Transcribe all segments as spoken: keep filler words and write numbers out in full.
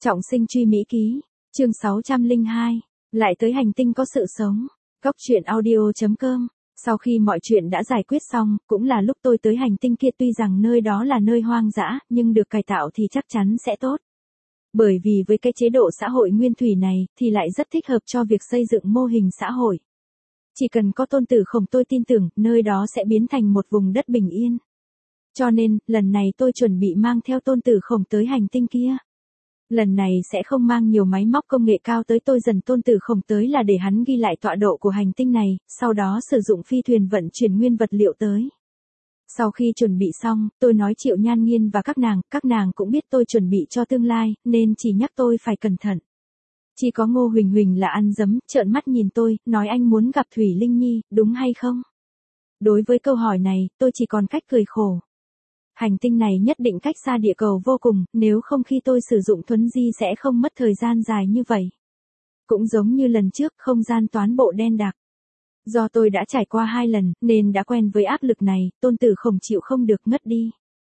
Trọng sinh truy Mỹ ký, chương sáu trăm lẻ hai, lại tới hành tinh có sự sống. Góc truyện audio chấm com. Sau khi mọi chuyện đã giải quyết xong, cũng là lúc tôi tới hành tinh kia, tuy rằng nơi đó là nơi hoang dã, nhưng được cải tạo thì chắc chắn sẽ tốt. Bởi vì với cái chế độ xã hội nguyên thủy này, thì lại rất thích hợp cho việc xây dựng mô hình xã hội. Chỉ cần có Tôn Tử Khổng, tôi tin tưởng, nơi đó sẽ biến thành một vùng đất bình yên. Cho nên, lần này tôi chuẩn bị mang theo Tôn Tử Khổng tới hành tinh kia. Lần này sẽ không mang nhiều máy móc công nghệ cao tới, tôi dần Tôn Tử Khổng tới là để hắn ghi lại tọa độ của hành tinh này, sau đó sử dụng phi thuyền vận chuyển nguyên vật liệu tới. Sau khi chuẩn bị xong, tôi nói Triệu Nhan Nghiên và các nàng, các nàng cũng biết tôi chuẩn bị cho tương lai, nên chỉ nhắc tôi phải cẩn thận. Chỉ có Ngô Huỳnh Huỳnh là ăn dấm, trợn mắt nhìn tôi, nói anh muốn gặp Thủy Linh Nhi, đúng hay không? Đối với câu hỏi này, tôi chỉ còn cách cười khổ. Hành tinh này nhất định cách xa địa cầu vô cùng, nếu không khi tôi sử dụng thuấn di sẽ không mất thời gian dài như vậy. Cũng giống như lần trước, không gian toán bộ đen đặc. Do tôi đã trải qua hai lần, nên đã quen với áp lực này, Tôn Tử Khổng chịu không được ngất đi.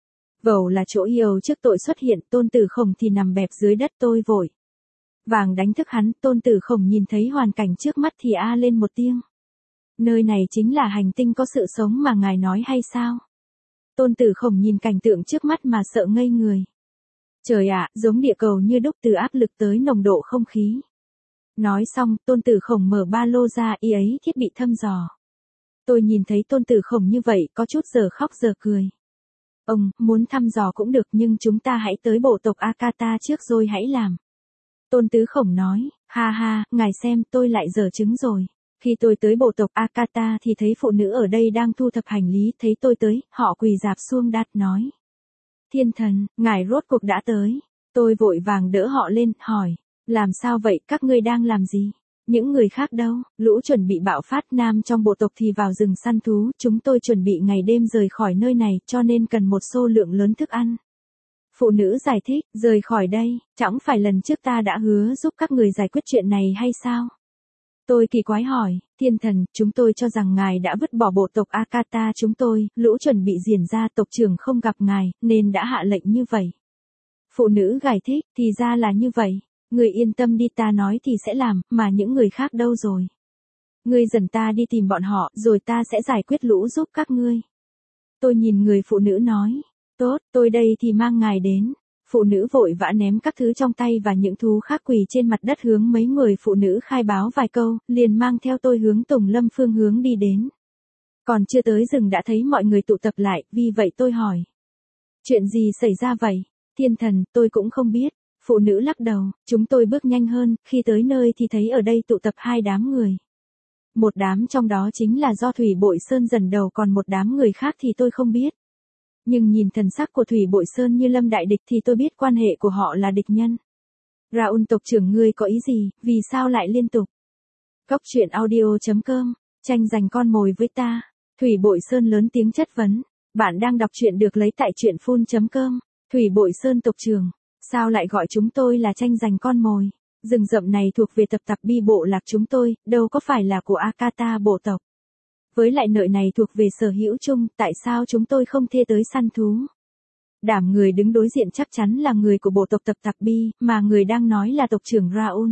Vẩu là chỗ yêu trước tội xuất hiện, Tôn Tử Khổng thì nằm bẹp dưới đất, tôi vội vàng đánh thức hắn. Tôn Tử Khổng nhìn thấy hoàn cảnh trước mắt thì a lên một tiếng. Nơi này chính là hành tinh có sự sống mà ngài nói hay sao? Tôn Tử Khổng nhìn cảnh tượng trước mắt mà sợ ngây người. Trời ạ, giống địa cầu như đúc, từ áp lực tới nồng độ không khí. Nói xong, Tôn Tử Khổng mở ba lô ra, y ấy thiết bị thăm dò. Tôi nhìn thấy Tôn Tử Khổng như vậy, có chút giờ khóc giờ cười. Ông, muốn thăm dò cũng được, nhưng chúng ta hãy tới bộ tộc Akata trước rồi hãy làm. Tôn Tứ Khổng nói, ha ha, ngài xem, tôi lại dở chứng rồi. Khi tôi tới bộ tộc Akata thì thấy phụ nữ ở đây đang thu thập hành lý, thấy tôi tới, họ quỳ rạp xuống đát nói. Thiên thần, ngài rốt cuộc đã tới. Tôi vội vàng đỡ họ lên, hỏi, làm sao vậy, các ngươi đang làm gì? Những người khác đâu? Lũ chuẩn bị bạo phát, nam trong bộ tộc thì vào rừng săn thú, chúng tôi chuẩn bị ngày đêm rời khỏi nơi này, cho nên cần một số lượng lớn thức ăn. Phụ nữ giải thích, rời khỏi đây, chẳng phải lần trước ta đã hứa giúp các người giải quyết chuyện này hay sao? Tôi kỳ quái hỏi, thiên thần, chúng tôi cho rằng ngài đã vứt bỏ bộ tộc Akata chúng tôi, lũ chuẩn bị diển ra, tộc trưởng không gặp ngài, nên đã hạ lệnh như vậy. Phụ nữ giải thích, thì ra là như vậy, người yên tâm đi, ta nói thì sẽ làm, mà những người khác đâu rồi? Ngươi dần ta đi tìm bọn họ, rồi ta sẽ giải quyết lũ giúp các ngươi. Tôi nhìn người phụ nữ nói, tốt, tôi đây thì mang ngài đến. Phụ nữ vội vã ném các thứ trong tay và những thú khác quỳ trên mặt đất, hướng mấy người phụ nữ khai báo vài câu, liền mang theo tôi hướng Tùng Lâm phương hướng đi đến. Còn chưa tới rừng đã thấy mọi người tụ tập lại, vì vậy tôi hỏi. Chuyện gì xảy ra vậy? Thiên thần, tôi cũng không biết. Phụ nữ lắc đầu, chúng tôi bước nhanh hơn, khi tới nơi thì thấy ở đây tụ tập hai đám người. Một đám trong đó chính là do Thủy Bội Sơn dần đầu, còn một đám người khác thì tôi không biết. Nhưng nhìn thần sắc của Thủy Bội Sơn như lâm đại địch thì tôi biết quan hệ của họ là địch nhân. Raoul tộc trưởng, ngươi có ý gì, vì sao lại liên tục? Góc truyện audio chấm com, tranh giành con mồi với ta. Thủy Bội Sơn lớn tiếng chất vấn. Bạn đang đọc truyện được lấy tại truyện phun chấm com. Thủy Bội Sơn tộc trưởng, sao lại gọi chúng tôi là tranh giành con mồi? Rừng rậm này thuộc về tập tập bi bộ lạc chúng tôi, đâu có phải là của Akata bộ tộc. Với lại nơi này thuộc về sở hữu chung, tại sao chúng tôi không thê tới săn thú? Đảm người đứng đối diện chắc chắn là người của bộ tộc tập tập bi, mà người đang nói là tộc trưởng Raoul.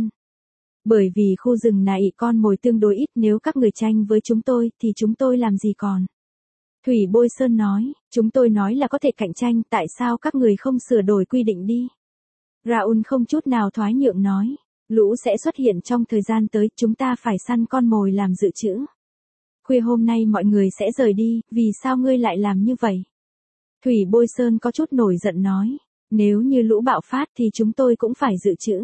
Bởi vì khu rừng này con mồi tương đối ít, nếu các người tranh với chúng tôi, thì chúng tôi làm gì còn? Thủy Bôi Sơn nói, chúng tôi nói là có thể cạnh tranh, tại sao các người không sửa đổi quy định đi? Raoul không chút nào thoái nhượng nói, lũ sẽ xuất hiện trong thời gian tới, chúng ta phải săn con mồi làm dự trữ. Khuya hôm nay mọi người sẽ rời đi, vì sao ngươi lại làm như vậy? Thủy Bôi Sơn có chút nổi giận nói, nếu như lũ bạo phát thì chúng tôi cũng phải dự trữ.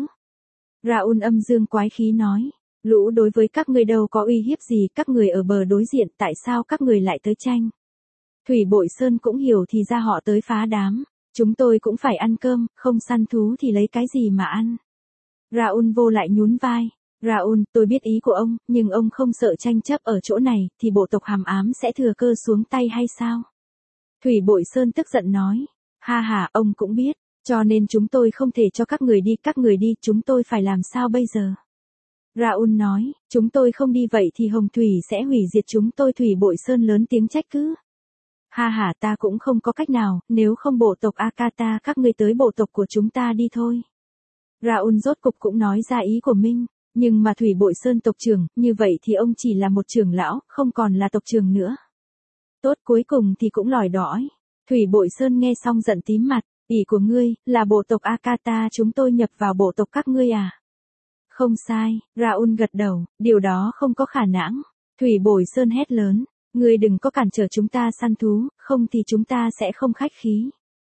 Raoul âm dương quái khí nói, lũ đối với các người đâu có uy hiếp gì, các người ở bờ đối diện, tại sao các người lại tới tranh? Thủy Bội Sơn cũng hiểu thì ra họ tới phá đám, chúng tôi cũng phải ăn cơm, không săn thú thì lấy cái gì mà ăn? Raoul vô lại nhún vai. Raoul, tôi biết ý của ông, nhưng ông không sợ tranh chấp ở chỗ này, thì bộ tộc Hàm Ám sẽ thừa cơ xuống tay hay sao? Thủy Bội Sơn tức giận nói, ha ha, ông cũng biết, cho nên chúng tôi không thể cho các người đi, các người đi, chúng tôi phải làm sao bây giờ? Raoul nói, chúng tôi không đi vậy thì Hồng Thủy sẽ hủy diệt chúng tôi. Thủy Bội Sơn lớn tiếng trách cứ. Ha ha, ta cũng không có cách nào, nếu không bộ tộc Akata các ngươi tới bộ tộc của chúng ta đi thôi. Raoul rốt cục cũng nói ra ý của mình, nhưng mà Thủy Bội Sơn tộc trưởng, như vậy thì ông chỉ là một trưởng lão, không còn là tộc trưởng nữa. Tốt, cuối cùng thì cũng lòi đõi. Thủy Bội Sơn nghe xong giận tím mặt, ý của ngươi, là bộ tộc Akata chúng tôi nhập vào bộ tộc các ngươi à? Không sai, Raoul gật đầu, điều đó không có khả năng. Thủy Bội Sơn hét lớn, ngươi đừng có cản trở chúng ta săn thú, không thì chúng ta sẽ không khách khí.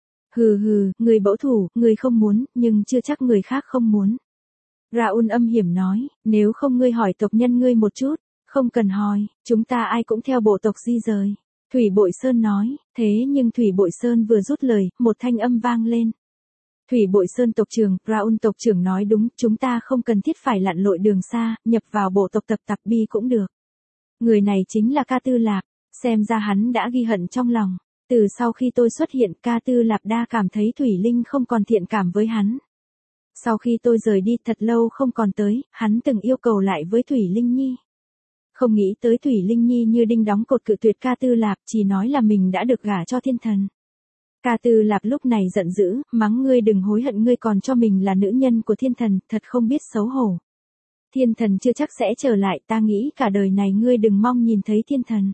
Hừ hừ, người bẫu thủ, người không muốn, nhưng chưa chắc người khác không muốn. Raoul âm hiểm nói, nếu không ngươi hỏi tộc nhân ngươi một chút, không cần hỏi, chúng ta ai cũng theo bộ tộc di rời. Thủy Bội Sơn nói, thế nhưng Thủy Bội Sơn vừa rút lời, một thanh âm vang lên. Thủy Bội Sơn tộc trưởng, Raoul tộc trưởng nói đúng, chúng ta không cần thiết phải lặn lội đường xa, nhập vào bộ tộc Tập Tạp Bi cũng được. Người này chính là Ca Tư Lạp, xem ra hắn đã ghi hận trong lòng. Từ sau khi tôi xuất hiện, Ca Tư Lạp đa cảm thấy Thủy Linh không còn thiện cảm với hắn. Sau khi tôi rời đi thật lâu không còn tới, hắn từng yêu cầu lại với Thủy Linh Nhi. Không nghĩ tới Thủy Linh Nhi như đinh đóng cột cự tuyệt Ca Tư Lạp, chỉ nói là mình đã được gả cho thiên thần. Ca Tư Lạp lúc này giận dữ, mắng ngươi đừng hối hận, ngươi còn cho mình là nữ nhân của thiên thần, thật không biết xấu hổ. Thiên thần chưa chắc sẽ trở lại, ta nghĩ cả đời này ngươi đừng mong nhìn thấy thiên thần.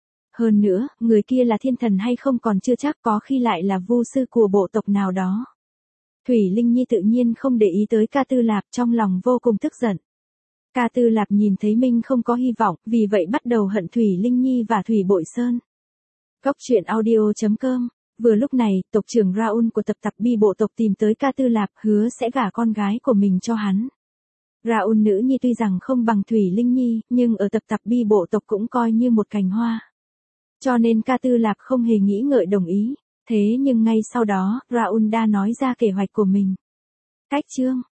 Hơn nữa, người kia là thiên thần hay không còn chưa chắc, có khi lại là vu sư của bộ tộc nào đó. Thủy Linh Nhi tự nhiên không để ý tới Ca Tư Lạp, trong lòng vô cùng tức giận. Ca Tư Lạp nhìn thấy mình không có hy vọng, vì vậy bắt đầu hận Thủy Linh Nhi và Thủy Bội Sơn. Góc truyện audio chấm com. Vừa lúc này, tộc trưởng Raoul của Tập Tạp Bi bộ tộc tìm tới Ca Tư Lạp, hứa sẽ gả con gái của mình cho hắn. Raoul nữ nhi tuy rằng không bằng Thủy Linh Nhi, nhưng ở Tập Tạp Bi bộ tộc cũng coi như một cành hoa. Cho nên Ca Tư Lạp không hề nghĩ ngợi đồng ý. Thế nhưng ngay sau đó, Raoul đã nói ra kế hoạch của mình. Cách chương